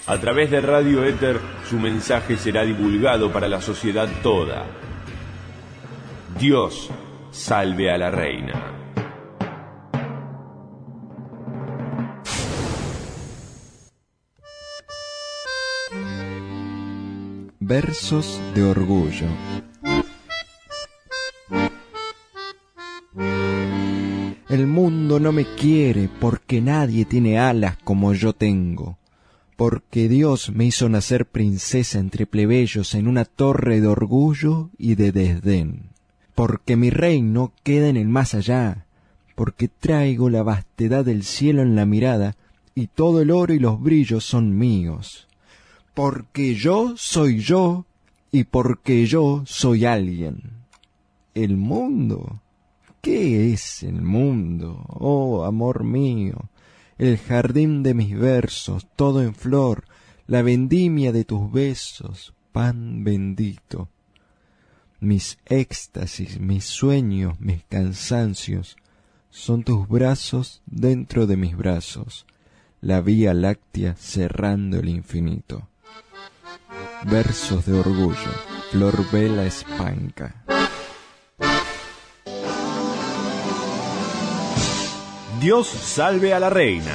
A través de Radio Éter, su mensaje será divulgado para la sociedad toda. Dios salve a la reina. Versos de orgullo. El mundo no me quiere porque nadie tiene alas como yo tengo, porque Dios me hizo nacer princesa entre plebeyos en una torre de orgullo y de desdén, porque mi reino queda en el más allá, porque traigo la vastedad del cielo en la mirada y todo el oro y los brillos son míos. Porque yo soy yo y porque yo soy alguien. ¿El mundo? ¿Qué es el mundo? Oh, amor mío, el jardín de mis versos, todo en flor, la vendimia de tus besos, pan bendito. Mis éxtasis, mis sueños, mis cansancios, son tus brazos dentro de mis brazos, la vía láctea cerrando el infinito. Versos de orgullo, Flor Vela Espanca. Dios salve a la reina.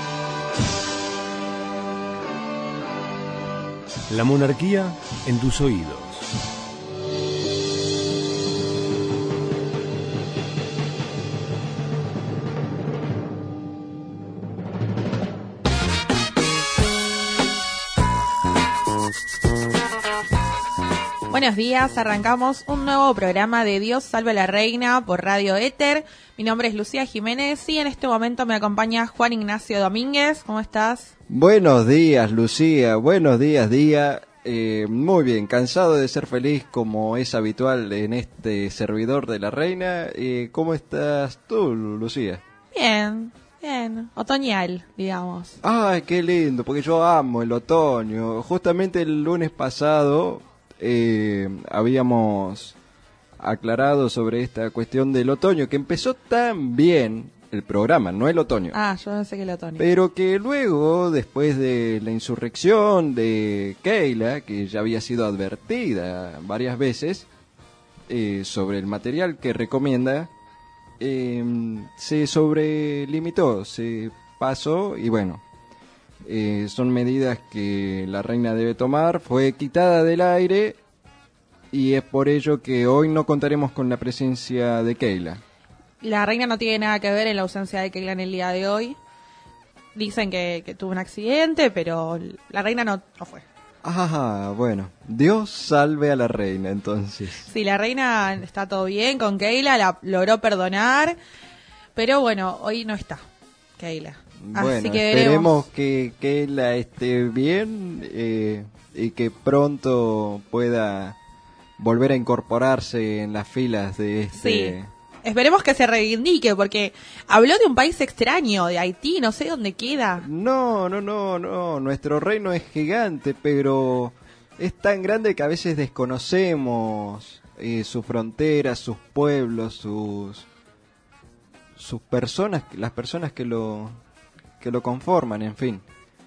La monarquía en tus oídos. Buenos días, arrancamos un nuevo programa de Dios salve a la reina por Radio Éter. Mi nombre es Lucía Jiménez y en este momento me acompaña Juan Ignacio Domínguez. ¿Cómo estás? Buenos días, Lucía. Buenos días, Día. Muy bien, cansado de ser feliz como es habitual en este servidor de la reina. ¿Cómo estás tú, Lucía? Bien, otoñal, digamos. Ay, qué lindo, porque yo amo el otoño. Justamente el lunes pasado habíamos aclarado sobre esta cuestión del otoño, que empezó tan bien el programa, no el otoño. Ah, yo no sé qué el otoño. Pero que luego, después de la insurrección de Keila, que ya había sido advertida varias veces sobre el material que recomienda, se sobrelimitó, se pasó y bueno, son medidas que la reina debe tomar. Fue quitada del aire y es por ello que hoy no contaremos con la presencia de Keila. La reina no tiene nada que ver en la ausencia de Keila en el día de hoy. Dicen que tuvo un accidente, pero la reina no fue. Ah, bueno, Dios salve a la reina entonces. Sí, la reina está todo bien con Keila, la logró perdonar, pero bueno, hoy no está Keila. Bueno, así que esperemos que Keila esté bien y que pronto pueda volver a incorporarse en las filas de este... Sí, esperemos que se reivindique, porque habló de un país extraño, de Haití, no sé dónde queda. No, nuestro reino es gigante, pero es tan grande que a veces desconocemos sus fronteras, sus pueblos, sus personas, las personas que lo conforman, en fin.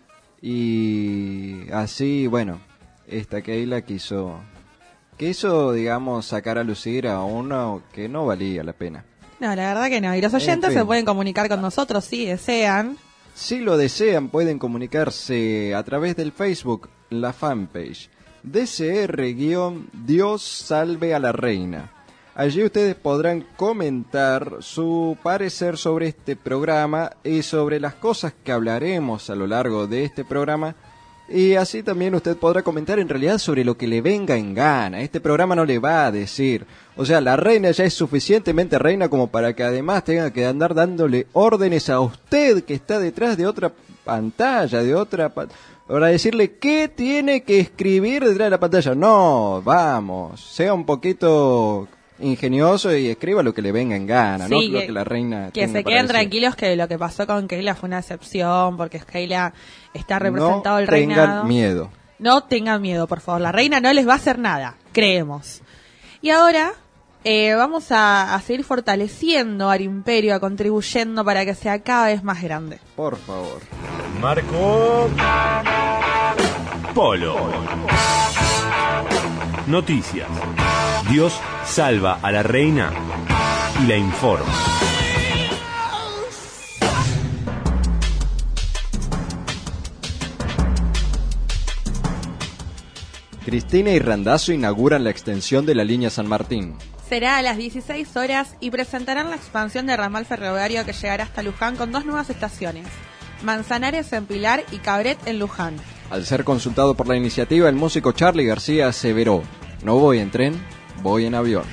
Y así, bueno, esta Keila quiso, digamos, sacar a lucir a uno que no valía la pena. No, la verdad que no. Y los oyentes se pueden comunicar con nosotros si desean. Si lo desean, pueden comunicarse a través del Facebook, la fanpage DCR-Dios salve a la reina. Allí ustedes podrán comentar su parecer sobre este programa y sobre las cosas que hablaremos a lo largo de este programa. Y así también usted podrá comentar en realidad sobre lo que le venga en gana. Este programa no le va a decir. O sea, la reina ya es suficientemente reina como para que además tenga que andar dándole órdenes a usted que está detrás de otra pantalla, para decirle qué tiene que escribir detrás de la pantalla. No, vamos, sea un poquito ingenioso y escriba lo que le venga en gana, sí, no lo que la reina que se queden tranquilos, que lo que pasó con Keila fue una excepción, porque Keila está representado el reinado. No tengan miedo, por favor, la reina no les va a hacer nada, creemos. Y ahora vamos a seguir fortaleciendo al imperio, contribuyendo para que sea cada vez más grande. Por favor. Marco. Polo. Noticias. Dios salva a la reina y la informa. Cristina y Randazzo inauguran la extensión de la línea San Martín. Será a las 16 horas y presentarán la expansión del ramal ferroviario que llegará hasta Luján con 2 nuevas estaciones, Manzanares en Pilar y Cabret en Luján. Al ser consultado por la iniciativa, el músico Charly García aseveró: no voy en tren, voy en avión.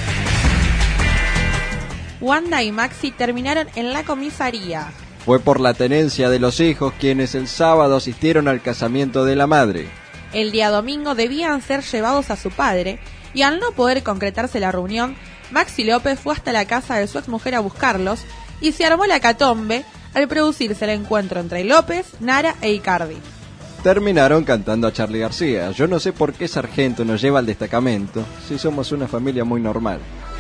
Wanda y Maxi terminaron en la comisaría. Fue por la tenencia de los hijos quienes el sábado asistieron al casamiento de la madre. El día domingo debían ser llevados a su padre, y al no poder concretarse la reunión, Maxi López fue hasta la casa de su exmujer a buscarlos, y se armó la catombe al producirse el encuentro entre López, Nara e Icardi. Terminaron cantando a Charly García. Yo no sé por qué Sargento nos lleva al destacamento, si somos una familia muy normal.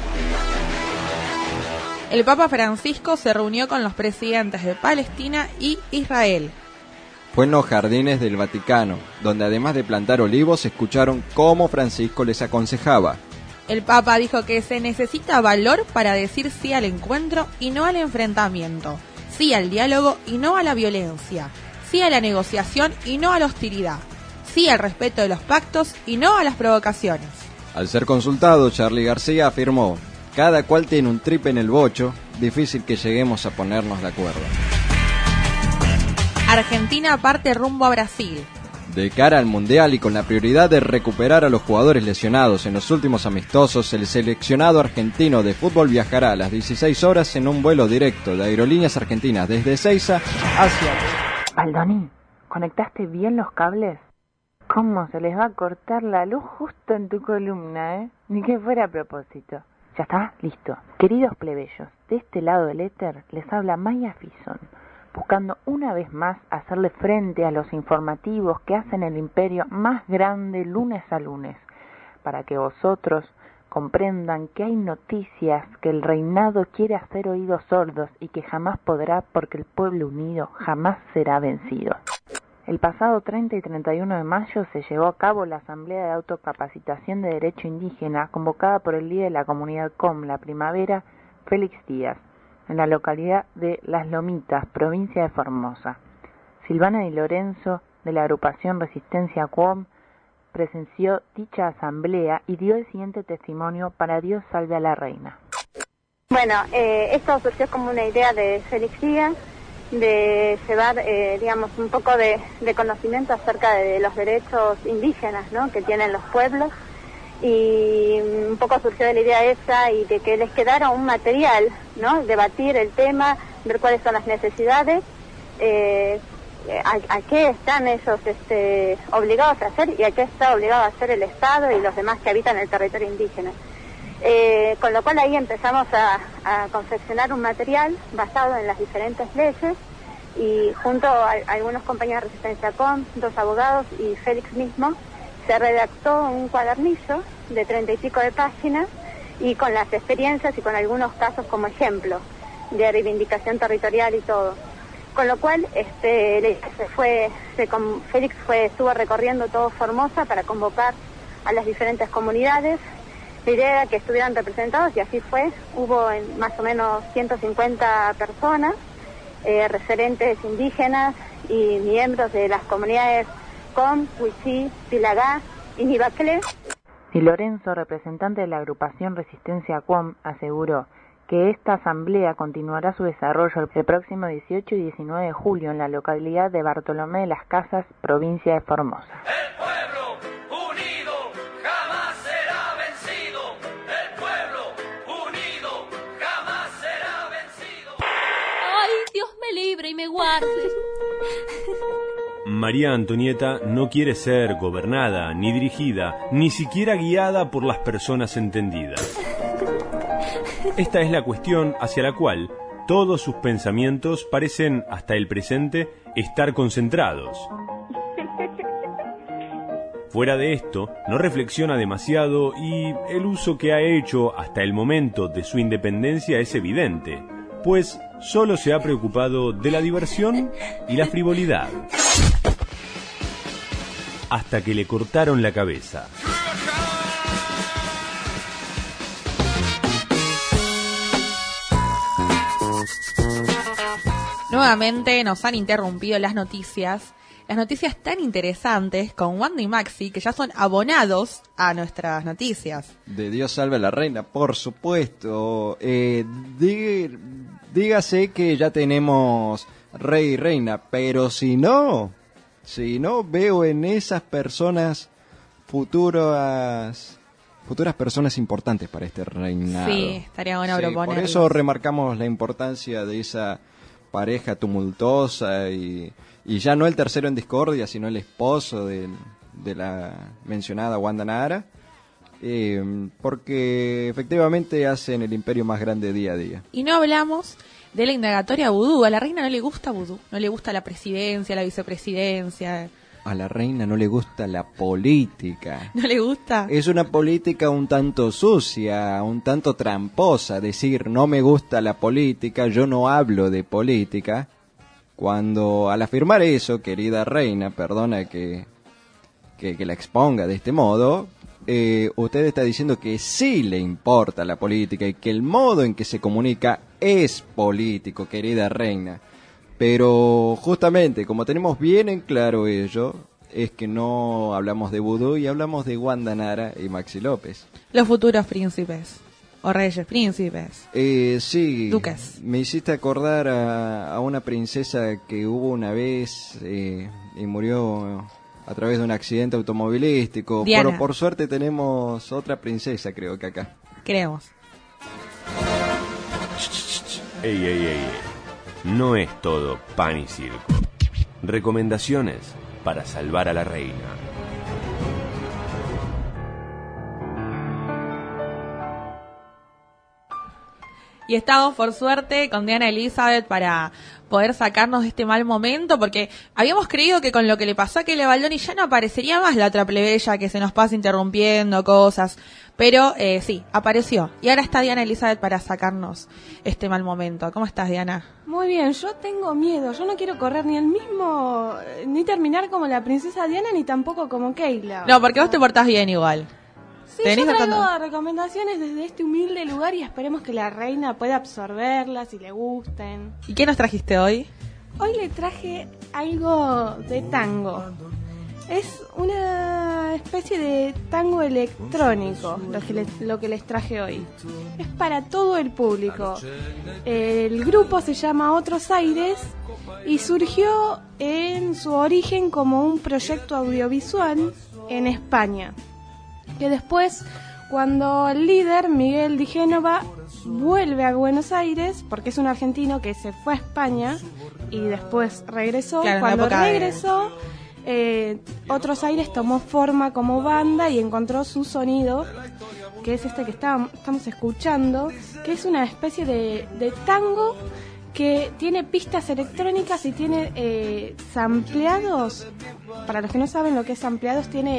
El Papa Francisco se reunió con los presidentes de Palestina y Israel. Fue en los jardines del Vaticano, donde además de plantar olivos, escucharon cómo Francisco les aconsejaba. El Papa dijo que se necesita valor para decir sí al encuentro y no al enfrentamiento, sí al diálogo y no a la violencia, sí a la negociación y no a la hostilidad, sí al respeto de los pactos y no a las provocaciones. Al ser consultado, Charly García afirmó: cada cual tiene un trip en el bocho, difícil que lleguemos a ponernos de acuerdo. Argentina parte rumbo a Brasil. De cara al Mundial y con la prioridad de recuperar a los jugadores lesionados en los últimos amistosos, el seleccionado argentino de fútbol viajará a las 16 horas en un vuelo directo de Aerolíneas Argentinas desde Ezeiza hacia... Baldoni, ¿conectaste bien los cables? ¿Cómo se les va a cortar la luz justo en tu columna, Ni que fuera a propósito. ¿Ya está? Listo. Queridos plebeyos, de este lado del éter les habla Maya Fison, buscando una vez más hacerle frente a los informativos que hacen el imperio más grande lunes a lunes, para que vosotros comprendan que hay noticias que el reinado quiere hacer oídos sordos y que jamás podrá, porque el pueblo unido jamás será vencido. El pasado 30 y 31 de mayo se llevó a cabo la Asamblea de Autocapacitación de Derecho Indígena convocada por el líder de la comunidad COM La Primavera, Félix Díaz, en la localidad de Las Lomitas, provincia de Formosa. Silvana Di Lorenzo, de la agrupación Resistencia COM, presenció dicha asamblea y dio el siguiente testimonio para Dios salve a la reina. Bueno, esto surgió como una idea de Félix Díaz, de llevar, un poco de conocimiento acerca de los derechos indígenas, ¿no?, que tienen los pueblos, y un poco surgió de la idea esa y de que les quedara un material, ¿no?, debatir el tema, ver cuáles son las necesidades, a qué están ellos obligados a hacer y a qué está obligado a hacer el Estado y los demás que habitan el territorio indígena. Con lo cual ahí empezamos a confeccionar un material basado en las diferentes leyes, y junto a algunos compañeros de Resistencia COM, 2 abogados y Félix mismo, se redactó un cuadernillo de 30 y pico de páginas, y con las experiencias y con algunos casos como ejemplo de reivindicación territorial y todo. Con lo cual Félix estuvo recorriendo todo Formosa para convocar a las diferentes comunidades. La idea era que estuvieran representados, y así fue. Hubo más o menos 150 personas, referentes indígenas y miembros de las comunidades COM, Huichí, Pilagá y Nibacle. Di Lorenzo, representante de la agrupación Resistencia COM, aseguró que esta asamblea continuará su desarrollo el próximo 18 y 19 de julio en la localidad de Bartolomé de las Casas, provincia de Formosa. El pueblo unido jamás será vencido. El pueblo unido jamás será vencido. Ay, Dios me libre y me guarde. María Antonieta no quiere ser gobernada, ni dirigida, ni siquiera guiada por las personas entendidas. Esta es la cuestión hacia la cual todos sus pensamientos parecen, hasta el presente, estar concentrados. Fuera de esto, no reflexiona demasiado y el uso que ha hecho hasta el momento de su independencia es evidente, pues solo se ha preocupado de la diversión y la frivolidad. hasta que le cortaron la cabeza. Nuevamente nos han interrumpido las noticias tan interesantes con Wanda y Maxi, que ya son abonados a nuestras noticias. De Dios salve a la reina, por supuesto. Dígase que ya tenemos rey y reina, pero si no veo en esas personas futuras personas importantes para este reinado. Sí, estaría bueno proponerlos. Por eso remarcamos la importancia de esa pareja tumultuosa y ya no el tercero en discordia, sino el esposo de la mencionada Wanda Nara, porque efectivamente hacen el imperio más grande día a día. Y no hablamos de la indagatoria vudú. A la reina no le gusta vudú, no le gusta la presidencia, la vicepresidencia. A la reina no le gusta la política. ¿No le gusta? Es una política un tanto sucia, un tanto tramposa. Decir, no me gusta la política, yo no hablo de política. Cuando al afirmar eso, querida reina, perdona que la exponga de este modo, usted está diciendo que sí le importa la política y que el modo en que se comunica es político, querida reina. Pero justamente, como tenemos bien en claro ello, es que no hablamos de vudú y hablamos de Wanda Nara y Maxi López. Los futuros príncipes, o reyes príncipes. Sí. Duques. Me hiciste acordar a una princesa que hubo una vez y murió a través de un accidente automovilístico. Pero por suerte tenemos otra princesa, creo que acá. Creemos. Ey. No es todo pan y circo. Recomendaciones para salvar a la reina. Y estamos, por suerte, con Diana Elizabeth para poder sacarnos de este mal momento, porque habíamos creído que con lo que le pasó a Keila Baldoni ya no aparecería más la otra plebeya que se nos pasa interrumpiendo cosas, pero sí, apareció. Y ahora está Diana Elizabeth para sacarnos este mal momento. ¿Cómo estás, Diana? Muy bien, yo tengo miedo, yo no quiero correr ni terminar como la princesa Diana, ni tampoco como Keila. No, porque vos te portás bien igual. Sí, yo traigo recomendaciones desde este humilde lugar y esperemos que la reina pueda absorberlas y le gusten. ¿Y qué nos trajiste hoy? Hoy le traje algo de tango. Es una especie de tango electrónico lo que les traje hoy. Es para todo el público. El grupo se llama Otros Aires y surgió en su origen como un proyecto audiovisual en España. Que después, cuando el líder, Miguel Di Génova, vuelve a Buenos Aires, porque es un argentino que se fue a España y después regresó, claro, cuando regresó, Otros Aires tomó forma como banda y encontró su sonido, que es este que estamos escuchando, que es una especie de tango que tiene pistas electrónicas y tiene sampleados. Para los que no saben lo que es sampleados, tiene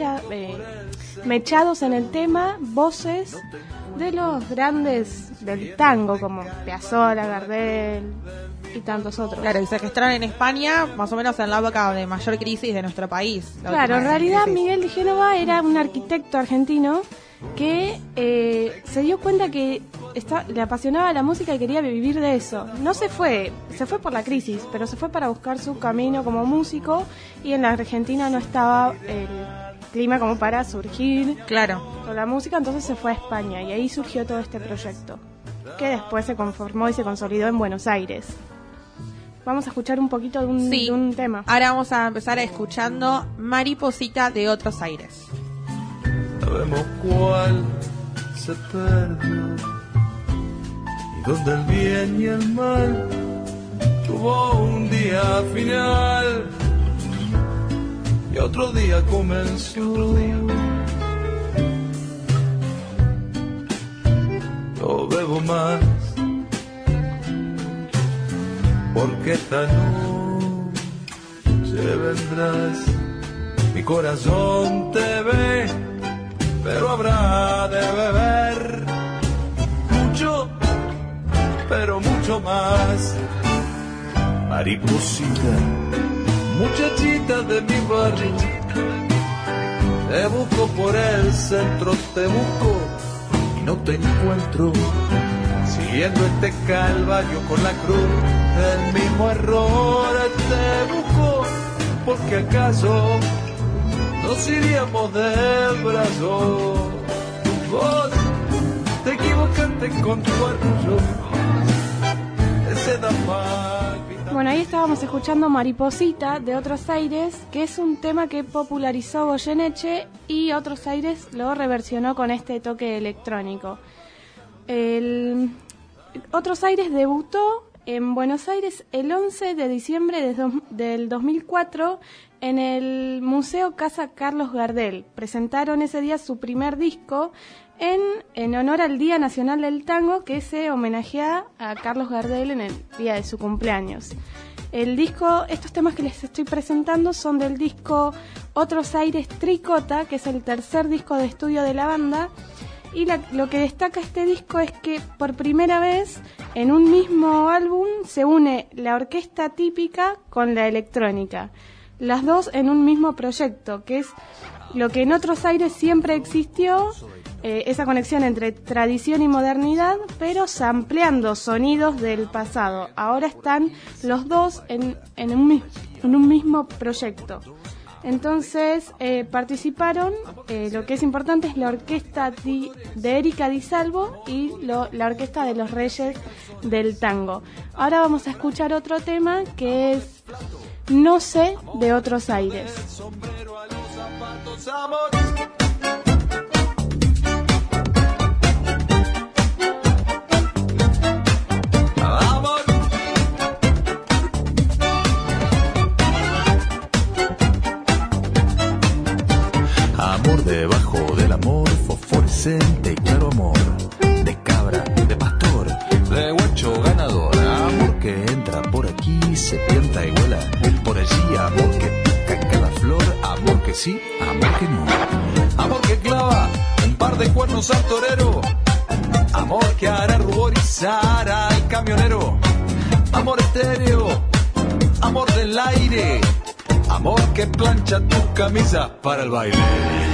mechados en el tema, voces de los grandes del tango, como Piazzolla, Gardel y tantos otros. Claro, y se gestaron en España más o menos en la época de mayor crisis de nuestro país. Claro, en realidad Miguel Di Génova era un arquitecto argentino que se dio cuenta que le apasionaba la música y quería vivir de eso. No se fue por la crisis, pero se fue para buscar su camino como músico y en la Argentina no estaba el clima como para surgir con la música, entonces se fue a España y ahí surgió todo este proyecto que después se conformó y se consolidó en Buenos Aires. Vamos a escuchar un poquito de un tema. Ahora vamos a empezar escuchando Mariposita de Otros Aires. Sabemos cuál se perdió y donde el bien y el mal tuvo un día final y otro día comenzó. No bebo más porque esta noche vendrás, mi corazón te ve, pero habrá de beber mucho, pero mucho más. Mariposita, muchachita de mi barrio, Te busco por el centro, te busco y no te encuentro. Siguiendo este calvario con la cruz, el mismo error. Te busco porque acaso nos iríamos del brazo. Vos te equivocaste con tu orgullo. Ese da mal. Bueno, ahí estábamos escuchando Mariposita de Otros Aires, que es un tema que popularizó Goyeneche y Otros Aires lo reversionó con este toque electrónico. Otros Aires debutó en Buenos Aires el 11 de diciembre del 2004 en el Museo Casa Carlos Gardel. Presentaron ese día su primer disco en honor al Día Nacional del Tango, que se homenajea a Carlos Gardel en el día de su cumpleaños. El disco, estos temas que les estoy presentando son del disco Otros Aires Tricota, que es el tercer disco de estudio de la banda. Y lo que destaca este disco es que por primera vez en un mismo álbum se une la orquesta típica con la electrónica. Las dos en un mismo proyecto, que es lo que en Otros Aires siempre existió, esa conexión entre tradición y modernidad, pero sampleando sonidos del pasado. Ahora están los dos en un mismo proyecto. Entonces participaron, lo que es importante es la orquesta de Erika Di Salvo y la orquesta de los Reyes del Tango. Ahora vamos a escuchar otro tema que es No sé, de Otros Aires. Amor debajo del amor, fosforescente y claro amor, de cabra, de pastor, de guacho ganador. Amor que entra por aquí, se pienta y vuela por allí. Amor que pica en cada flor, amor que sí, amor que no. Amor que clava un par de cuernos al torero, amor que hará ruborizar al camionero. Amor estéreo, amor del aire, amor que plancha tus camisas para el baile.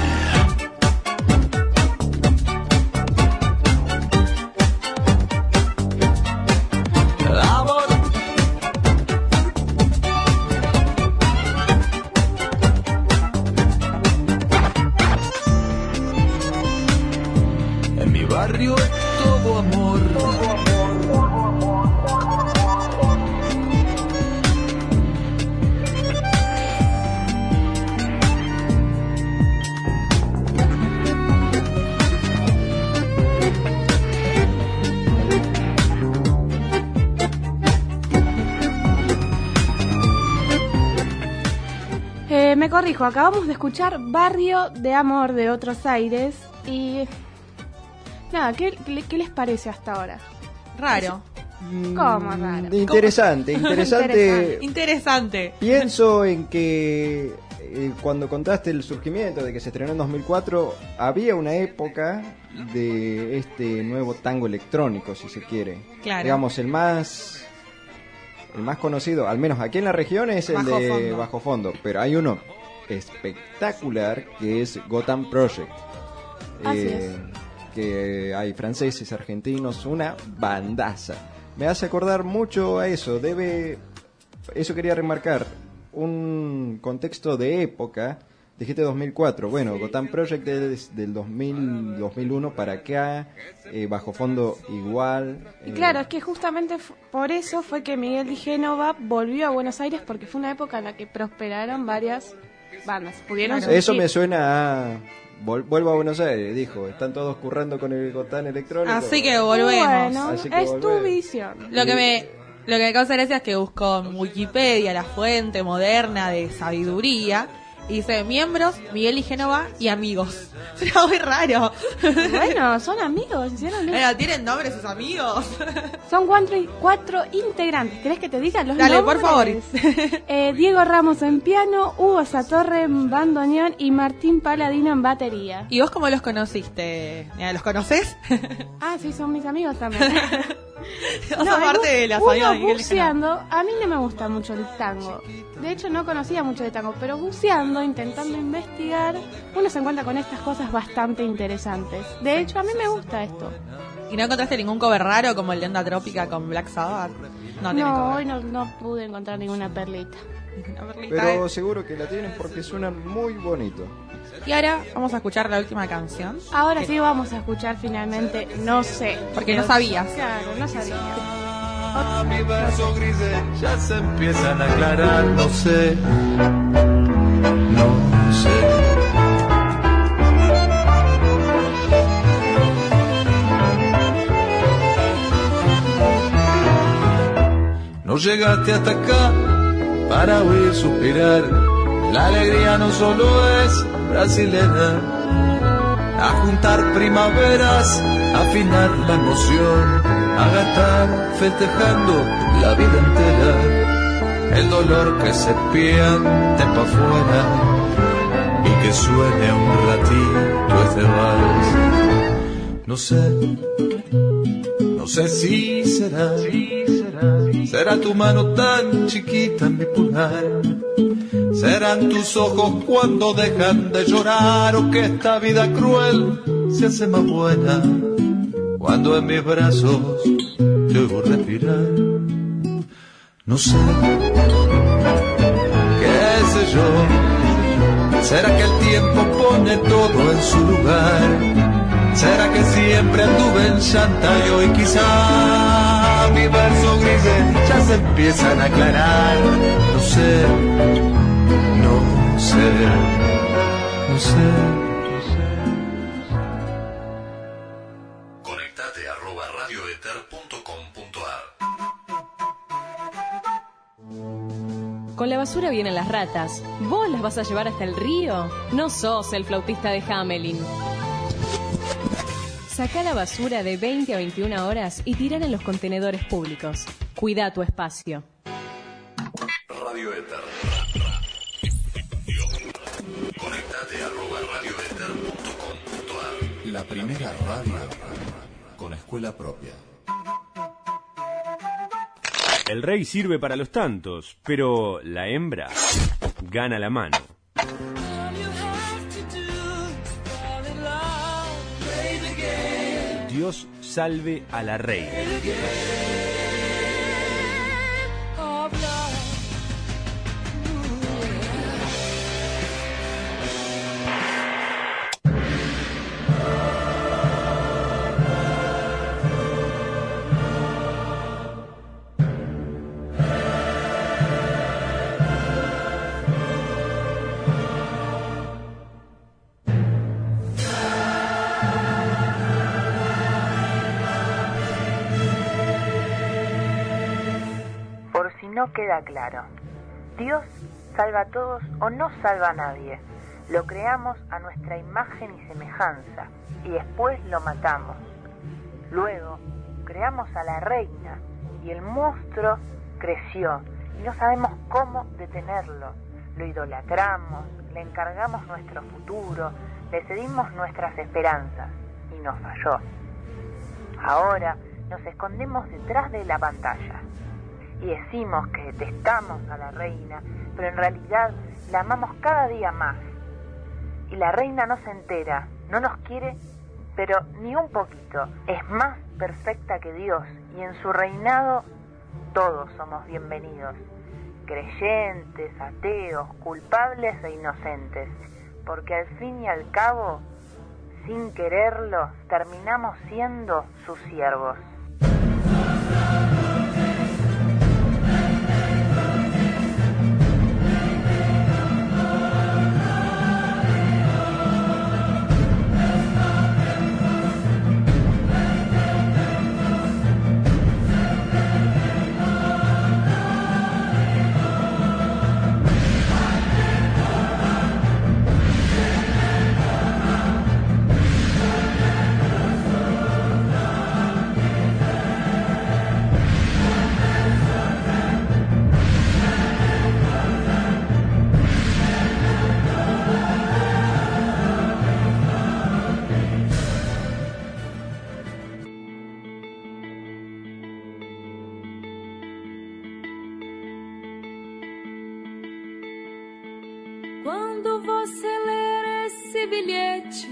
Amor. En mi barrio es todo amor. Me corrijo, acabamos de escuchar Barrio de Amor de Otros Aires y... Nada, ¿qué les parece hasta ahora? Raro. ¿Cómo raro? Interesante. Interesante. Pienso en que cuando contaste el surgimiento de que se estrenó en 2004, había una época de este nuevo tango electrónico, si se quiere. Claro. Digamos, el más conocido, al menos aquí en la región, es el de Bajo Fondo, pero hay uno espectacular que es Gotham Project. Así es. Que hay franceses, argentinos, una bandaza. Me hace acordar mucho a eso. Eso quería remarcar, un contexto de época. Dijiste 2004, bueno, sí. Gotham Project es del 2001 para acá, Bajo Fondo igual. Y claro, es que justamente por eso fue que Miguel Di Génova volvió a Buenos Aires, porque fue una época en la que prosperaron varias bandas. Pudieron surgir. Eso me suena a... Vuelvo a Buenos Aires, dijo, están todos currando con el Gotham electrónico. Así que volvemos. Bueno, es tu visión. Lo que me causa gracia es que busco en Wikipedia la fuente moderna de sabiduría. Y dice, miembros, Miguel Di Génova y amigos. Era muy raro. Bueno, son amigos. Pero, ¿tienen nombres sus amigos? Son cuatro integrantes. ¿Querés que te diga los nombres? Dale, por favor. Diego Ramos en piano, Hugo Satorre en bandoneón y Martín Paladino en batería. ¿Y vos cómo los conociste? ¿Los conocés? Sí, son mis amigos también. parte de la uno buceando, a mí no me gusta mucho el tango. De hecho, no conocía mucho de tango, pero buceando, intentando investigar, uno se encuentra con estas cosas bastante interesantes. De hecho, a mí me gusta esto. ¿Y no encontraste ningún cover raro como el de Onda Trópica con Black Sabbath? No, hoy no pude encontrar ninguna perlita. Pero seguro que la tienes porque suenan muy bonito. Y ahora vamos a escuchar la última canción. Ahora sí vamos a escuchar finalmente No sé. Porque no sabías. Claro, no sabía. Mi verso grises ya se empiezan a aclarar. No sé. No sé. No llegaste hasta acá para oír suspirar. La alegría no solo es brasilera. A juntar primaveras, afinar la emoción, a gastar festejando la vida entera. El dolor que se piante pa' afuera y que suene un ratito este vals. No sé si será. Será tu mano tan chiquita en mi pulgar. Serán tus ojos cuando dejan de llorar. O que esta vida cruel se hace más buena cuando en mis brazos te oigo respirar. No sé, qué sé yo. ¿Será que el tiempo pone todo en su lugar? ¿Será que siempre anduve en llanta y hoy quizá mi verso grises ya se empiezan a aclarar? No sé, no sé, no sé. Conectate @radioether.com.ar. Con la basura vienen las ratas. ¿Vos las vas a llevar hasta el río? No sos el flautista de Hamelin. Sacá la basura de 20 a 21 horas y tirala en los contenedores públicos. Cuida tu espacio. Radio Ether. Conectate @radioether.com.ar. La primera radio con escuela propia. El rey sirve para los tantos, pero la hembra gana la mano. Dios salve a la reina. No queda claro. Dios salva a todos o no salva a nadie. Lo creamos a nuestra imagen y semejanza y después lo matamos. Luego creamos a la reina y el monstruo creció y no sabemos cómo detenerlo. Lo idolatramos, le encargamos nuestro futuro, le cedimos nuestras esperanzas y nos falló. Ahora nos escondemos detrás de la pantalla y decimos que detestamos a la reina, pero en realidad la amamos cada día más. Y la reina no se entera, no nos quiere, pero ni un poquito. Es más perfecta que Dios y en su reinado todos somos bienvenidos. Creyentes, ateos, culpables e inocentes. Porque al fin y al cabo, sin quererlo, terminamos siendo sus siervos. comprei bilhete,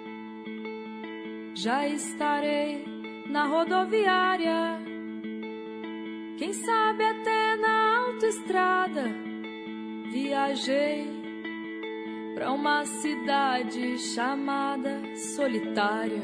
já estarei na rodoviária, quem sabe até na autoestrada. Viajei pra uma cidade chamada Solitária.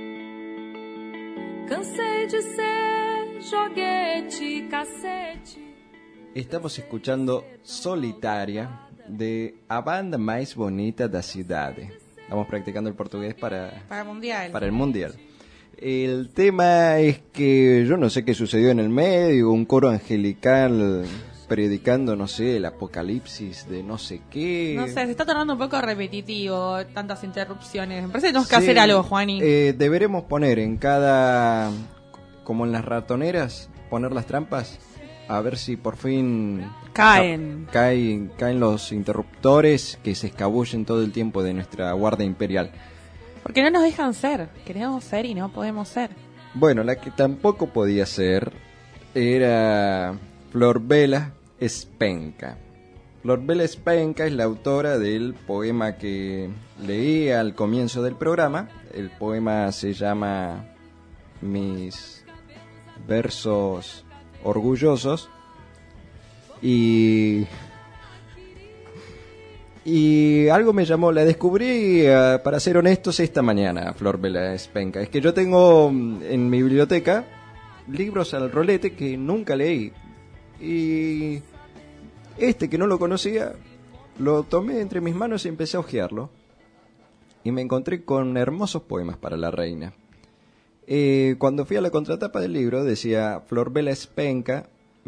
Cansei de ser joguete y cassete. Estamos escuchando Solitária, de A Banda Mais Bonita da Cidade. Estamos practicando el portugués para el mundial. El tema es que yo no sé qué sucedió en el medio, un coro angelical predicando, no sé, el apocalipsis de no sé qué. No sé, se está tornando un poco repetitivo, tantas interrupciones. Me parece que tenemos que hacer algo, Juani. Deberemos poner en cada, como en las ratoneras, poner las trampas, a ver si por fin caen los interruptores que se escabullen todo el tiempo de nuestra guardia imperial. Porque no nos dejan ser, queremos ser y no podemos ser. Bueno, la que tampoco podía ser era Flor Bela Espenca. Flor Bela Espenca es la autora del poema que leí al comienzo del programa. El poema se llama Mis versos orgullosos. Y algo me llamó, la descubrí, para ser honestos, esta mañana, Flor Bela Espenca. Es que yo tengo en mi biblioteca libros al rolete que nunca leí. Y este que no lo conocía, lo tomé entre mis manos y empecé a hojearlo. Y me encontré con hermosos poemas para la reina. Cuando fui a la contratapa del libro, decía Flor Bela Espenca,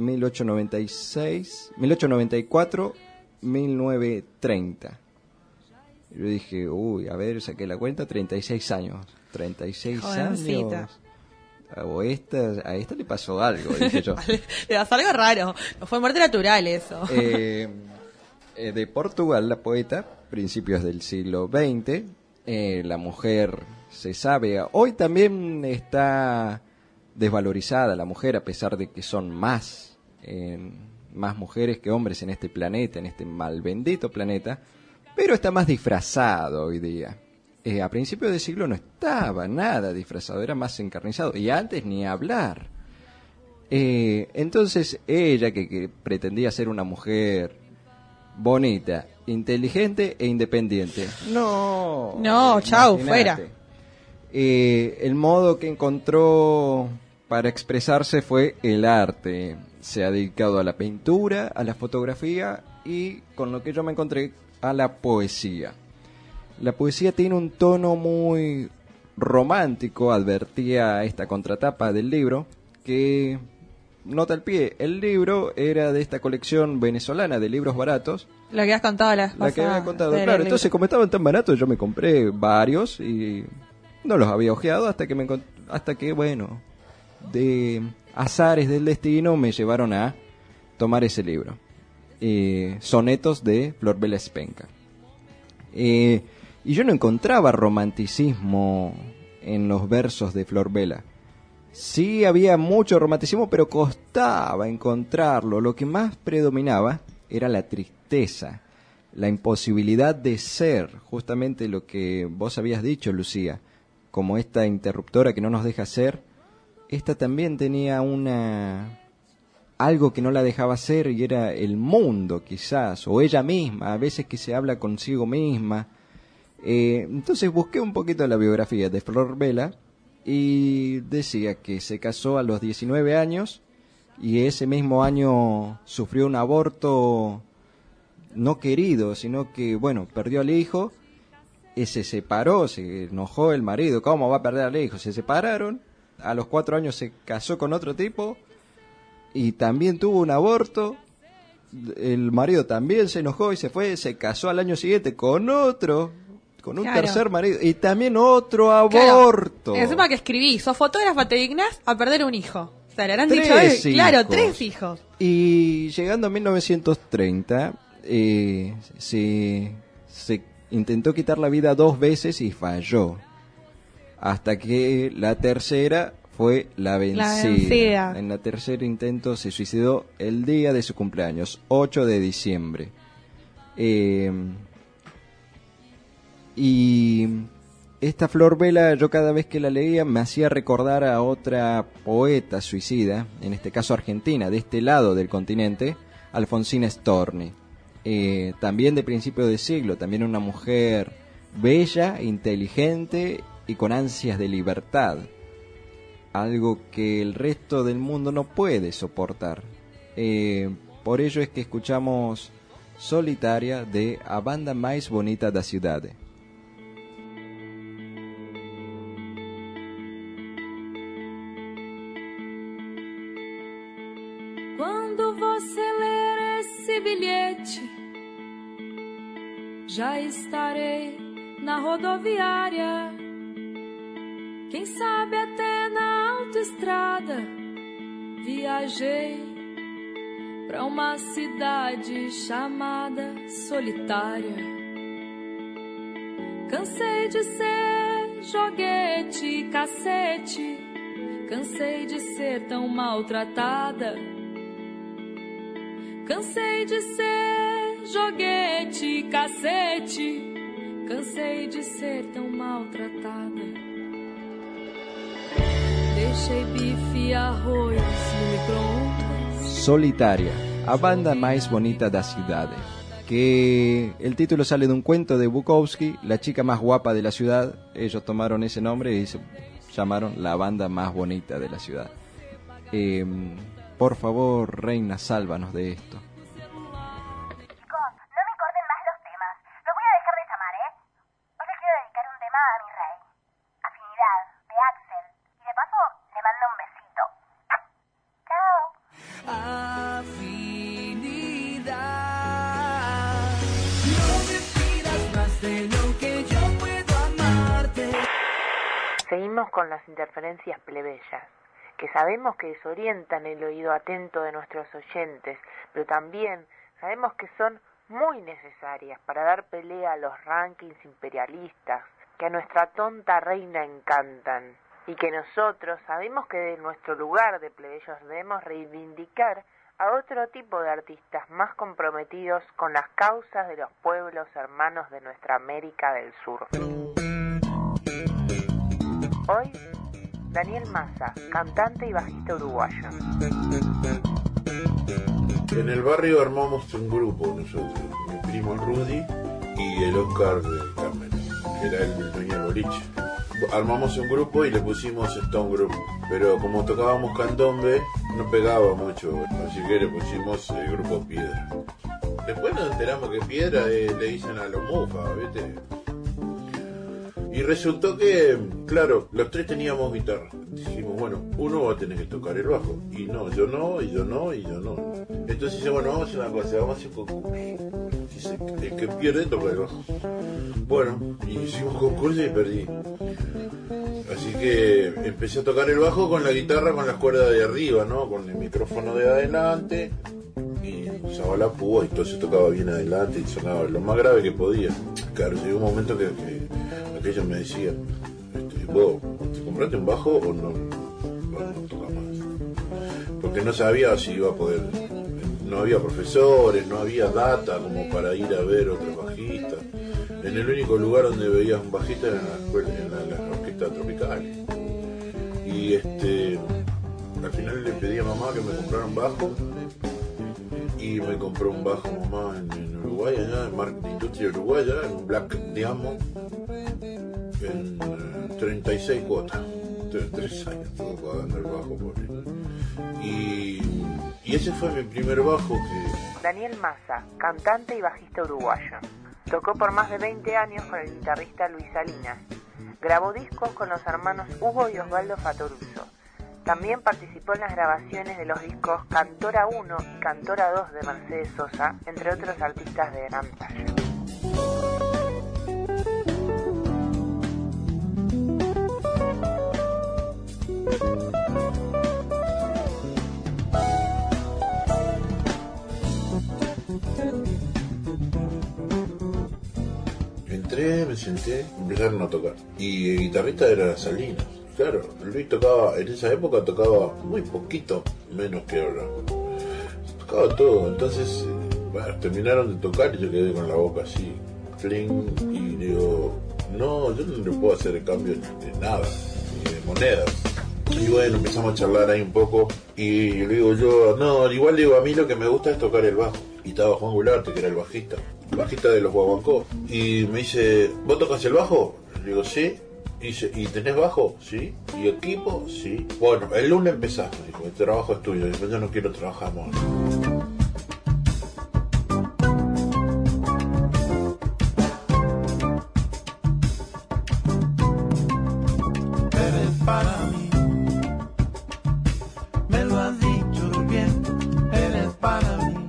1894-1930. Yo dije, a ver, saqué la cuenta, 36 años. 36 Jovencita. años. O a esta le pasó algo, dije yo. Le pasó algo raro. No fue muerte natural eso. De Portugal, la poeta, principios del siglo XX. La mujer, se sabe, hoy también está desvalorizada la mujer, a pesar de que son más mujeres que hombres en este planeta, en este mal bendito planeta, pero está más disfrazado hoy día. A principios del siglo no estaba nada disfrazado, era más encarnizado, y antes ni hablar. Entonces ella, que pretendía ser una mujer bonita, inteligente e independiente, no, chau, fuera. El modo que encontró para expresarse fue el arte. Se ha dedicado a la pintura, a la fotografía y, con lo que yo me encontré, a la poesía. La poesía tiene un tono muy romántico, advertía esta contratapa del libro, que, nota al pie, el libro era de esta colección venezolana de libros baratos. Lo que has contado la que había contado, claro. Entonces, como estaban tan baratos, yo me compré varios y no los había hojeado hasta que, bueno, de azares del destino me llevaron a tomar ese libro. Sonetos de Flor Bela Espenca. Y yo no encontraba romanticismo en los versos de Flor Bela. Sí había mucho romanticismo, pero costaba encontrarlo. Lo que más predominaba era la tristeza, la imposibilidad de ser, justamente lo que vos habías dicho, Lucía. Como esta interruptora que no nos deja ser, esta también tenía algo que no la dejaba ser, y era el mundo, quizás, o ella misma, a veces que se habla consigo misma. Entonces busqué un poquito la biografía de Flor Bela y decía que se casó a los 19 años y ese mismo año sufrió un aborto no querido, sino que, bueno, perdió al hijo. Se separó, se enojó el marido, ¿cómo va a perder al hijo? Se separaron, a los 4 años se casó con otro tipo y también tuvo un aborto. El marido también se enojó y se fue, se casó al año siguiente con otro, con un tercer marido, y también otro aborto. Encima que escribí, sos fotógrafa, te dignás a perder un hijo. O sea, le habrán dicho él, claro, 3 hijos. Y llegando a 1930, se intentó quitar la vida 2 veces y falló. Hasta que la tercera fue la vencida. En el tercer intento se suicidó el día de su cumpleaños, 8 de diciembre. Y esta Flor Vela, yo cada vez que la leía me hacía recordar a otra poeta suicida, en este caso argentina, de este lado del continente, Alfonsina Storni. También de principio de siglo, también una mujer bella, inteligente y con ansias de libertad. Algo que el resto del mundo no puede soportar. Por ello es que escuchamos Solitaria de A Banda Mais Bonita da Cidade. Quando você ler esse bilhete, já estarei na rodoviária. Quem sabe até na autoestrada. Viajei pra uma cidade chamada Solitária. Cansei de ser joguete e cacete. Cansei de ser tão maltratada. Cansei de ser joguete e cacete. Cansei de ser tão maltratada. Deixei bife e arroz no micro-ondas. Solitaria, A Banda Mais Bonita da Cidade. Que el título sale de un cuento de Bukowski, La chica más guapa de la ciudad. Ellos tomaron ese nombre y se llamaron La banda más bonita de la ciudad. Por favor, Reina, sálvanos de esto. Chicos, no me corten más los temas. Los voy a dejar de llamar, ¿eh? Hoy le quiero dedicar un tema a mi rey. Afinidad, de Axel. Y de paso, le mando un besito. Chao. Afinidad. No me pidas más de lo que yo puedo amarte. Seguimos con las interferencias plebeyas, que sabemos que desorientan el oído atento de nuestros oyentes, pero también sabemos que son muy necesarias para dar pelea a los rankings imperialistas que a nuestra tonta reina encantan, y que nosotros sabemos que de nuestro lugar de plebeyos debemos reivindicar a otro tipo de artistas más comprometidos con las causas de los pueblos hermanos de nuestra América del Sur. Hoy, Daniel Massa, cantante y bajista uruguayo. En el barrio armamos un grupo nosotros, mi primo Rudy y el Oscar de Carmen, que era el dueño del boliche. Armamos un grupo y le pusimos Stone Group, pero como tocábamos candombe no pegaba mucho, así que le pusimos el grupo Piedra. Después nos enteramos que Piedra le dicen a los mufas, ¿viste? Y resultó que, claro, los tres teníamos guitarra. Dijimos, bueno, uno va a tener que tocar el bajo. Y no, yo no, y yo no, y yo no. Entonces dice, bueno, vamos a hacer una cosa, vamos a hacer un concurso. Dice, el que pierde toca el bajo. Bueno, y hicimos concurso y perdí. Así que empecé a tocar el bajo con la guitarra con las cuerdas de arriba, ¿no? Con el micrófono de adelante. Y usaba la púa y todo se tocaba bien adelante y sonaba lo más grave que podía. Claro, llegó un momento que aquellos me decían, ¿vos te compraste un bajo o no toca más? Porque no sabía si iba a poder, no había profesores, no había data como para ir a ver otros bajistas. En el único lugar donde veías un bajista era en la escuela, en las orquestas tropicales. Y al final le pedí a mamá que me comprara un bajo. Y me compró un bajo mamá en Uruguay, allá en Marca de Industria Uruguaya, en Black Diamond, en 36 cuotas. 3 años estuve pagando el bajo por él. Y ese fue mi primer bajo que... Daniel Massa, cantante y bajista uruguayo. Tocó por más de 20 años con el guitarrista Luis Salinas. Grabó discos con los hermanos Hugo y Osvaldo Fattoruso. También participó en las grabaciones de los discos Cantora 1 y Cantora 2 de Mercedes Sosa, entre otros artistas de gran talla. Entré, me senté, empezaron a tocar. Y el guitarrista era Salinas. Claro, Luis tocaba, en esa época tocaba muy poquito menos que ahora. Tocaba todo, entonces terminaron de tocar y yo quedé con la boca así, fling, y digo, no, yo no le puedo hacer el cambio de nada, ni de monedas. Y bueno, empezamos a charlar ahí un poco y le digo yo, no, igual digo, a mí lo que me gusta es tocar el bajo. Y estaba Juan Gularte, que era el bajista de los Guaguancó. Y me dice, ¿vos tocas el bajo? Le digo, sí. Y dice, ¿y tenés bajo? Sí. ¿Y equipo? Sí. Bueno, el lunes empezás, me dijo, el trabajo es tuyo. Yo no quiero trabajar más. Para mí, me lo has dicho bien, eres para mí,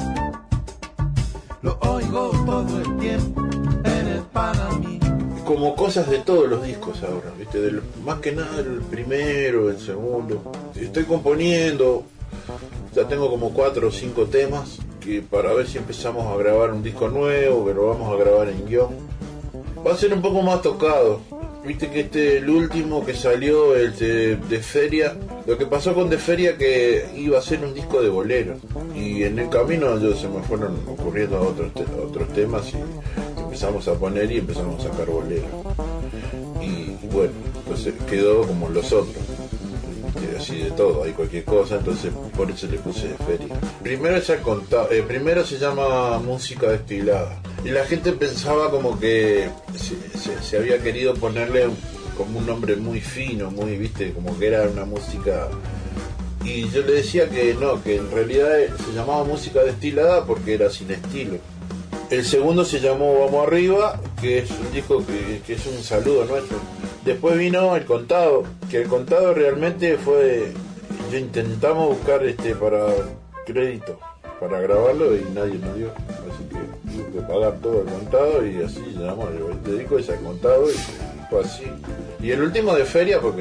lo oigo todo el tiempo, eres para mí. Como cosas de todos los discos ahora, ¿viste? Más que nada el primero, el segundo. Estoy componiendo, ya tengo como 4 o 5 temas, que para ver si empezamos a grabar un disco nuevo, que lo vamos a grabar en guión. Va a ser un poco más tocado. Viste que el último que salió, el de Feria, lo que pasó con De Feria que iba a ser un disco de boleros. Y en el camino se me fueron ocurriendo otros temas y empezamos a poner y empezamos a sacar boleros. Y bueno, pues quedó como los otros. Así de todo, hay cualquier cosa, entonces por eso le puse De Feria. Primero se llama Música Destilada. Y la gente pensaba como que se había querido ponerle como un nombre muy fino, muy, viste, como que era una música. Y yo le decía que no, que en realidad se llamaba Música Destilada porque era sin estilo. El segundo se llamó Vamos Arriba, que es un disco que es un saludo nuestro. Después vino El Contado, que El Contado realmente fue... Yo intentamos buscar para crédito para grabarlo y nadie nos dio. Así que tuve que pagar todo El Contado y así llamamos. El disco es El Contado y fue así. Y el último de Feria porque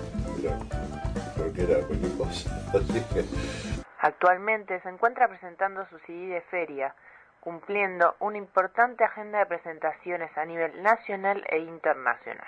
era cualquier cosa. Así que... Actualmente se encuentra presentando su CD de Feria, cumpliendo una importante agenda de presentaciones a nivel nacional e internacional.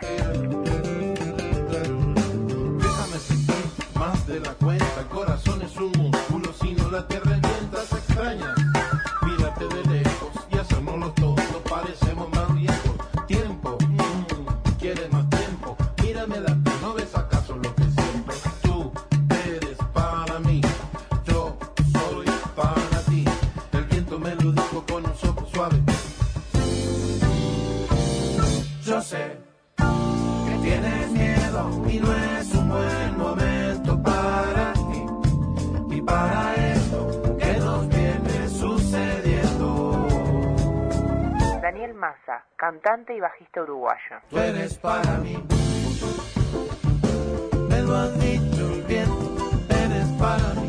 Déjame sentir más de la cuenta, el corazón es un músculo, si no la te revientas extraña. Mírate de lejos y hacemos los dos, nos parecemos más viejos. Tiempo, quieres más tiempo, mírame la piel, ¿no ves acaso lo que siento? Tú eres para mí, yo soy para ti. El viento me lo dijo con un soplo suave. Yo sé que tienes miedo y no es un buen momento para ti y para esto que nos viene sucediendo. Daniel Massa, cantante y bajista uruguayo. Tú eres para mí, me lo has dicho bien, eres para mí,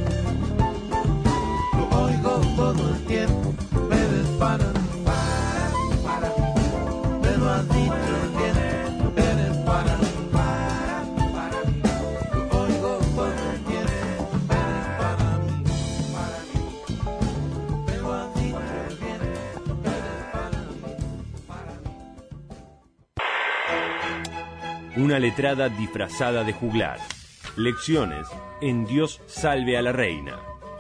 lo oigo todo el tiempo, eres para mí. Una letrada disfrazada de juglar. Lecciones en Dios salve a la reina.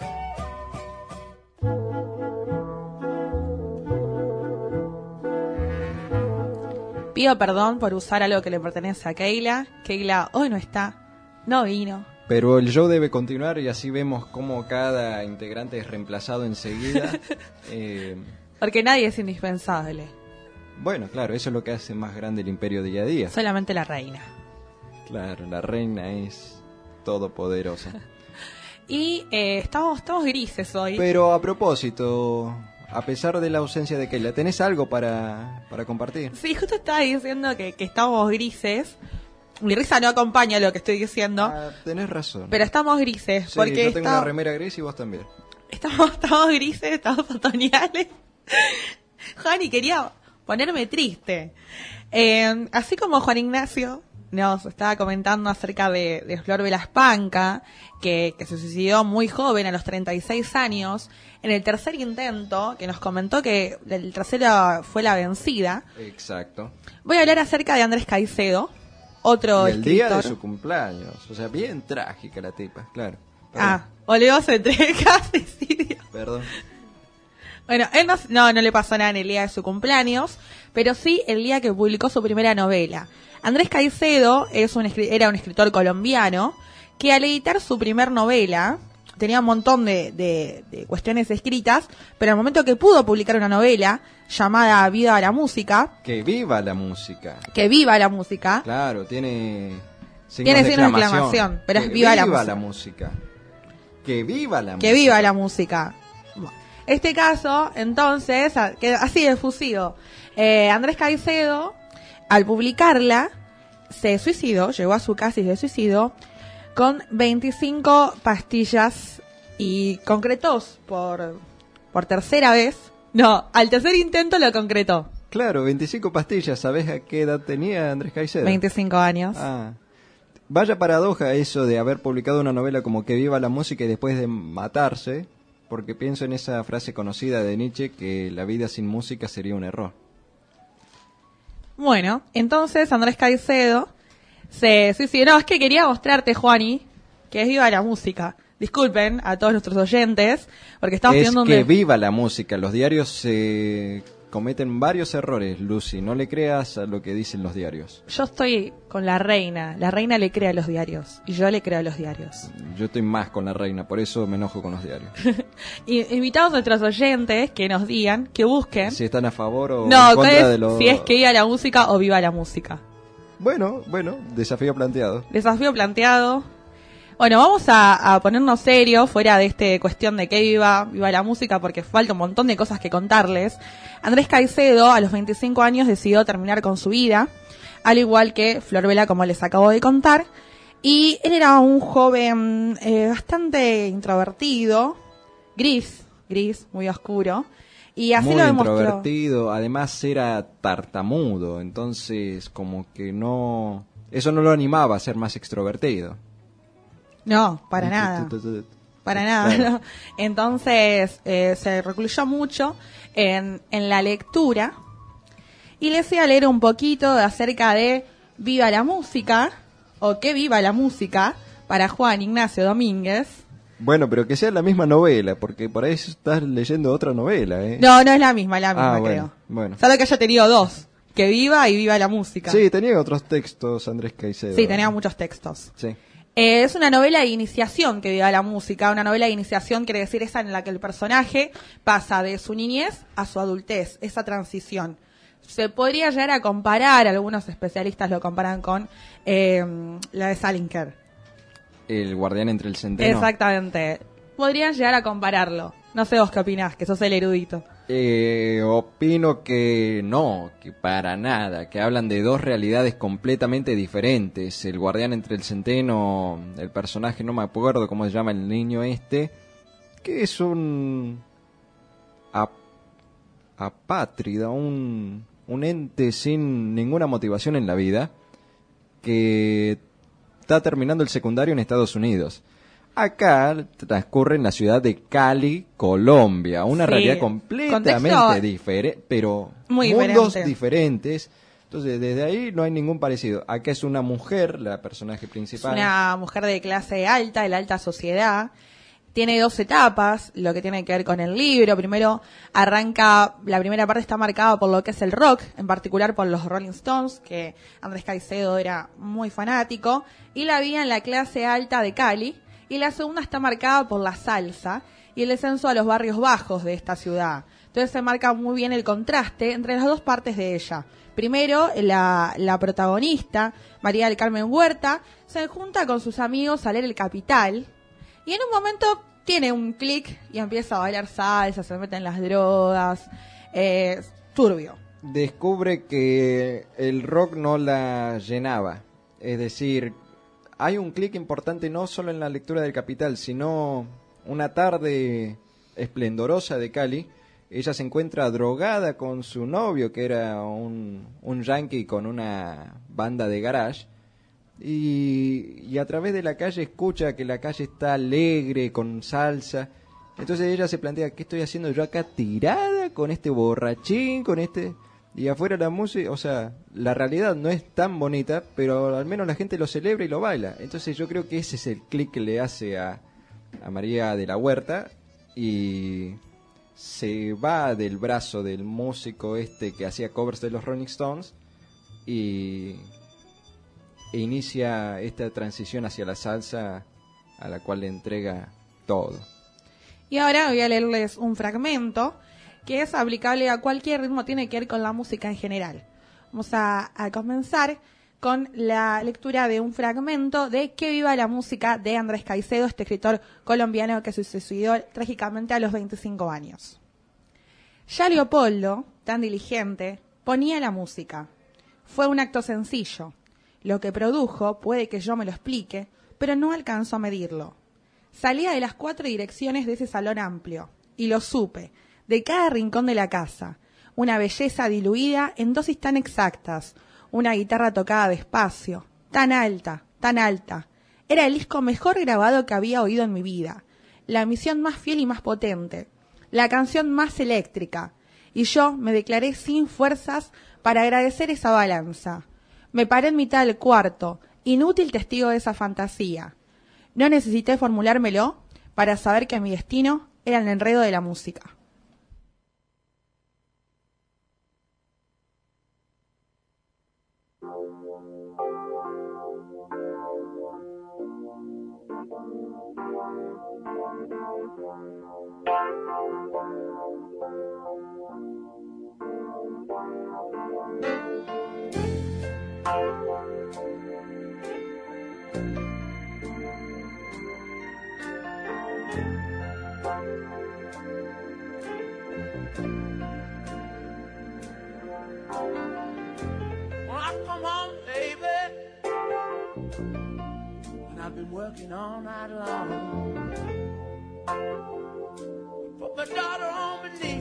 Pido perdón por usar algo que le pertenece a Keila. Keila hoy no está, no vino. Pero el show debe continuar y así vemos cómo cada integrante es reemplazado enseguida. Porque nadie es indispensable. Bueno, claro, eso es lo que hace más grande el imperio día a día. Solamente la reina. Claro, la reina es todopoderosa. Y estamos grises hoy. Pero a propósito, a pesar de la ausencia de Keila, ¿tenés algo para compartir? Sí, justo estaba diciendo que estamos grises. Mi risa no acompaña lo que estoy diciendo. Tenés razón. Pero estamos grises. Sí, porque yo tengo una remera gris y vos también. Estamos grises, estamos otoñales. Juani quería ponerme triste. Así como Juan Ignacio nos estaba comentando acerca de Flor Velaspanca, que se suicidó muy joven, a los 36 años, en el tercer intento, que nos comentó que el tercero fue la vencida. Exacto. Voy a hablar acerca de Andrés Caicedo, otro y el escritor. día de su cumpleaños, o sea, bien trágica la tipa, claro. Oleoso entre casi. Perdón. Bueno, él no le pasó nada en el día de su cumpleaños, pero sí el día que publicó su primera novela. Andrés Caicedo era un escritor colombiano que al editar su primer novela tenía un montón de cuestiones escritas, pero al momento que pudo publicar una novela llamada Viva la Música... ¡Que viva la música! ¡Que viva la música! Claro, tiene signos de exclamación, pero es viva la música. ¡Que viva la música! ¡Que viva la música! Este caso, entonces, así de efusivo, Andrés Caicedo, al publicarla, se suicidó, llegó a su casa y se suicidó con 25 pastillas y concretó por tercera vez. No, al tercer intento lo concretó. Claro, 25 pastillas. ¿Sabés a qué edad tenía Andrés Caicedo? 25 años. Vaya paradoja eso de haber publicado una novela como Que viva la música y después de matarse, porque pienso en esa frase conocida de Nietzsche que la vida sin música sería un error. Bueno, entonces Andrés Caicedo se suicidó. No, es que quería mostrarte, Juani, que es viva la música. Disculpen a todos nuestros oyentes, porque estamos viendo que viva la música. Los diarios se cometen varios errores, Lucy. No le creas a lo que dicen los diarios. Yo estoy con la reina. La reina le cree a los diarios. Y yo le creo a los diarios. Yo estoy más con la reina, por eso me enojo con los diarios. Invitamos a nuestros oyentes que nos digan, que busquen. Si están a favor o en contra de los... si es que viva la música o viva la música. Bueno, desafío planteado. Desafío planteado. Bueno, vamos a ponernos serios fuera de esta cuestión de que viva la música, porque falta un montón de cosas que contarles. Andrés Caicedo, a los 25 años, decidió terminar con su vida, al igual que Flor Vela, como les acabo de contar. Y él era un joven bastante introvertido, gris, muy oscuro. Y así muy lo demostró. Introvertido, además era tartamudo, entonces como que no... Eso no lo animaba a ser más extrovertido. No, para nada. Para nada. Claro. No. Entonces se recluyó mucho en la lectura y le hacía leer un poquito acerca de Viva la música o Que viva la música para Juan Ignacio Domínguez. Bueno, pero que sea la misma novela, porque por ahí estás leyendo otra novela, ¿eh? No es la misma, creo. Bueno. Solo que haya tenido dos, Que viva y Viva la música. Sí, tenía otros textos Andrés Caicedo. Sí, tenía muchos textos. Sí. Es una novela de iniciación Que viva la música. Una novela de iniciación quiere decir esa en la que el personaje pasa de su niñez a su adultez, esa transición. Se podría llegar a comparar, algunos especialistas lo comparan con la de Salinger. El guardián entre el centeno. Exactamente. Podrían llegar a compararlo. No sé vos qué opinás, que sos el erudito. Opino que no, que para nada, que hablan de dos realidades completamente diferentes. El guardián entre el centeno, el personaje, no me acuerdo cómo se llama el niño que es un apátrida, un ente sin ninguna motivación en la vida, que está terminando el secundario en Estados Unidos. Acá transcurre en la ciudad de Cali, Colombia, una realidad completamente diferente, pero muy mundos diferente. Diferentes. Entonces, desde ahí no hay ningún parecido. Acá es una mujer, la personaje principal. Es una mujer de clase alta, de la alta sociedad. Tiene 2 etapas, lo que tiene que ver con el libro. Primero arranca, la primera parte está marcada por lo que es el rock, en particular por los Rolling Stones, que Andrés Caicedo era muy fanático, y la vida en la clase alta de Cali. Y la segunda está marcada por la salsa y el descenso a los barrios bajos de esta ciudad. Entonces se marca muy bien el contraste entre las dos partes de ella. Primero, la protagonista, María del Carmen Huerta, se junta con sus amigos a leer El Capital y en un momento tiene un clic y empieza a bailar salsa, se mete en las drogas, turbio. Descubre que el rock no la llenaba, es decir, hay un clic importante no solo en la lectura del Capital, sino una tarde esplendorosa de Cali. Ella se encuentra drogada con su novio, que era un yankee con una banda de garage, y a través de la calle escucha que la calle está alegre, con salsa. Entonces ella se plantea, ¿qué estoy haciendo yo acá tirada con este borrachín, con este...? Y afuera la música, o sea, la realidad no es tan bonita, pero al menos la gente lo celebra y lo baila. Entonces yo creo que ese es el clic que le hace a María de la Huerta y se va del brazo del músico que hacía covers de los Rolling Stones e inicia esta transición hacia la salsa, a la cual le entrega todo. Y ahora voy a leerles un fragmento que es aplicable a cualquier ritmo, tiene que ver con la música en general. Vamos a comenzar con la lectura de un fragmento de Que viva la música de Andrés Caicedo, este escritor colombiano que se suicidó trágicamente a los 25 años. Ya Leopoldo, tan diligente, ponía la música. Fue un acto sencillo. Lo que produjo, puede que yo me lo explique, pero no alcanzo a medirlo. Salía de las 4 direcciones de ese salón amplio, y lo supe, de cada rincón de la casa. Una belleza diluida en dosis tan exactas, una guitarra tocada despacio, tan alta, tan alta. Era el disco mejor grabado que había oído en mi vida, la emisión más fiel y más potente, la canción más eléctrica, y yo me declaré sin fuerzas para agradecer esa balanza. Me paré en mitad del cuarto, inútil testigo de esa fantasía. No necesité formulármelo para saber que mi destino era el enredo de la música. I've been working all night long. Put my daughter on my knee.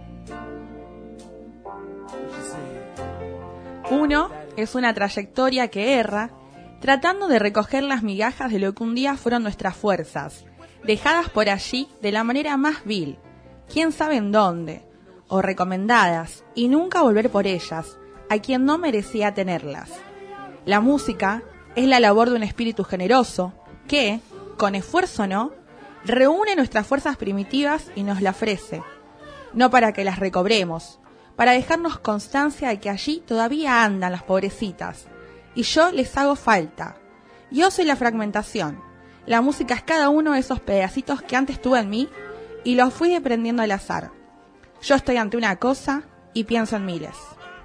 Uno es una trayectoria que erra, tratando de recoger las migajas de lo que un día fueron nuestras fuerzas, dejadas por allí de la manera más vil, quién sabe en dónde, o recomendadas, y nunca volver por ellas, a quien no merecía tenerlas. La música es la labor de un espíritu generoso que, con esfuerzo o no, reúne nuestras fuerzas primitivas y nos la ofrece, no para que las recobremos, para dejarnos constancia de que allí todavía andan las pobrecitas, y yo les hago falta. Yo soy la fragmentación, la música es cada uno de esos pedacitos que antes tuve en mí y los fui desprendiendo al azar. Yo estoy ante una cosa y pienso en miles.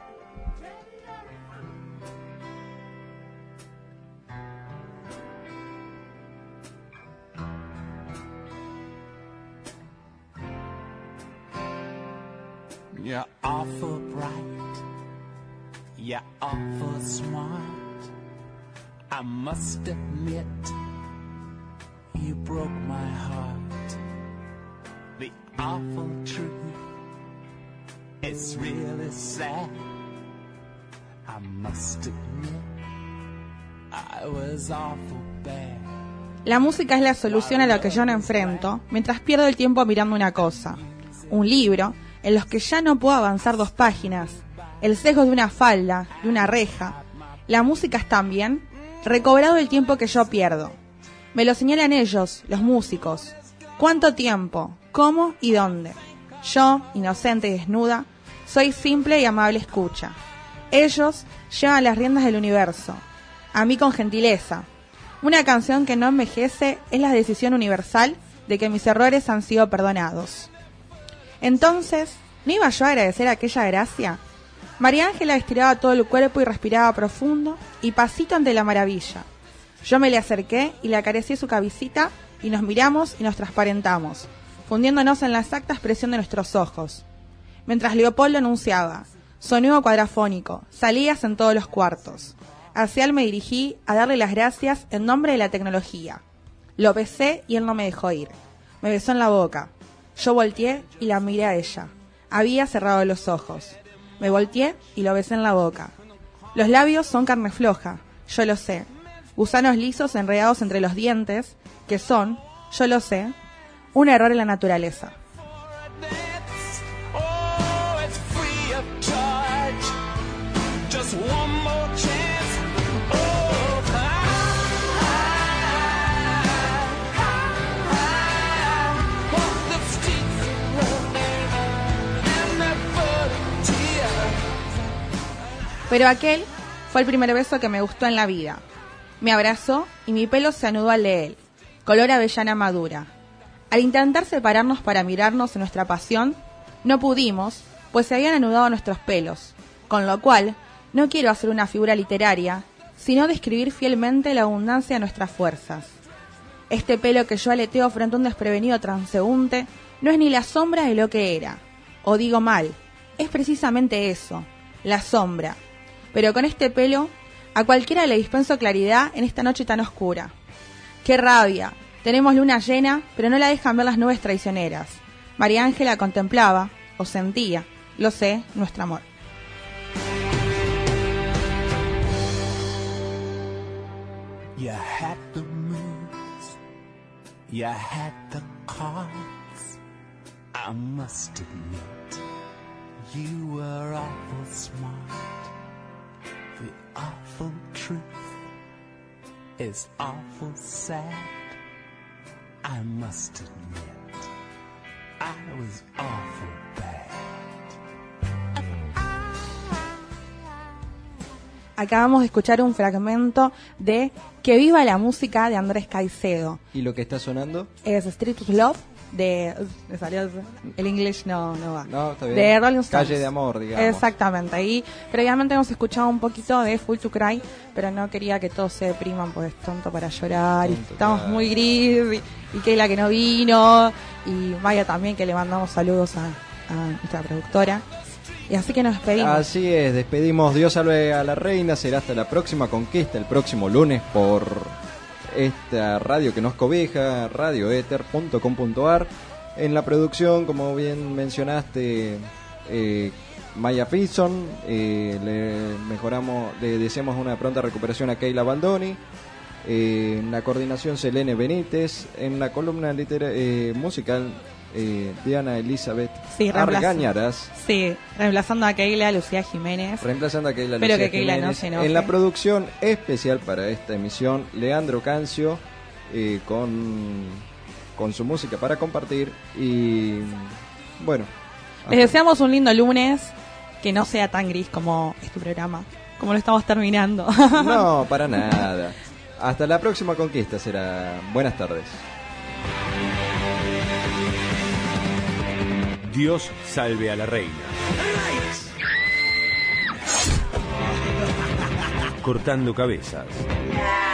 You're awful bright, you're awful smart. I must admit, you broke my heart. The awful truth, it's really sad. I must admit, I was awful bad. La música es la solución a lo que yo no enfrento, mientras pierdo el tiempo mirando una cosa, un libro, en los que ya no puedo avanzar 2 páginas, el sesgo de una falda, de una reja. La música es también recobrado el tiempo que yo pierdo. Me lo señalan ellos, los músicos. ¿Cuánto tiempo? ¿Cómo y dónde? Yo, inocente y desnuda, soy simple y amable escucha. Ellos llevan las riendas del universo, a mí con gentileza. Una canción que no envejece es la decisión universal de que mis errores han sido perdonados. Entonces, ¿no iba yo a agradecer aquella gracia? María Ángela estiraba todo el cuerpo y respiraba profundo y pasito ante la maravilla. Yo me le acerqué y le acaricié su cabecita y nos miramos y nos transparentamos, fundiéndonos en la exacta expresión de nuestros ojos. Mientras Leopoldo anunciaba, sonido cuadrafónico, salidas en todos los cuartos. Hacia él me dirigí a darle las gracias en nombre de la tecnología. Lo besé y él no me dejó ir. Me besó en la boca. Yo volteé y la miré a ella. Había cerrado los ojos. Me volteé y lo besé en la boca. Los labios son carne floja, yo lo sé. Gusanos lisos enredados entre los dientes, que son, yo lo sé, un error en la naturaleza. Pero aquel fue el primer beso que me gustó en la vida. Me abrazó y mi pelo se anudó al de él, color avellana madura. Al intentar separarnos para mirarnos en nuestra pasión, no pudimos, pues se habían anudado nuestros pelos, con lo cual no quiero hacer una figura literaria, sino describir fielmente la abundancia de nuestras fuerzas. Este pelo que yo aleteo frente a un desprevenido transeúnte no es ni la sombra de lo que era. O digo mal, es precisamente eso, la sombra. Pero con este pelo, a cualquiera le dispenso claridad en esta noche tan oscura. ¡Qué rabia! Tenemos luna llena, pero no la dejan ver las nubes traicioneras. María Ángela contemplaba, o sentía, lo sé, nuestro amor. You had the moves, you had the cards. I must admit, you were awful smart. The awful truth is awful sad. I must admit, I was awful bad. Acabamos de escuchar un fragmento de Que viva la música de Andrés Caicedo. ¿Y lo que está sonando? Es Street of Love de... Me salió el English no va. No, está bien. De Rolling Stones. Calle de amor, digamos. Exactamente. Y previamente hemos escuchado un poquito de Full to Cry, pero no quería que todos se depriman porque es tonto para llorar. Tonto, y estamos muy gris. Y Keila que no vino. Y Maya también, que le mandamos saludos a nuestra productora. Y así que nos despedimos. Así es, despedimos. Dios salve a la reina. Será hasta la próxima conquista, el próximo lunes, por esta radio que nos cobija, radioether.com.ar. En la producción, como bien mencionaste, Maya Fison. Le deseamos una pronta recuperación a Keila Baldoni. En la coordinación, Selene Benítez. En la columna musical, Diana Elizabeth Argañaras. Sí, reemplazando a Keila, Lucía Jiménez. Pero que Keila no se enoje. En la producción especial para esta emisión, Leandro Cancio, con su música para compartir. Y bueno, les deseamos un lindo lunes, que no sea tan gris como este programa, como lo estamos terminando. No, para nada. Hasta la próxima conquista será. Buenas tardes. Dios salve a la reina. Cortando cabezas.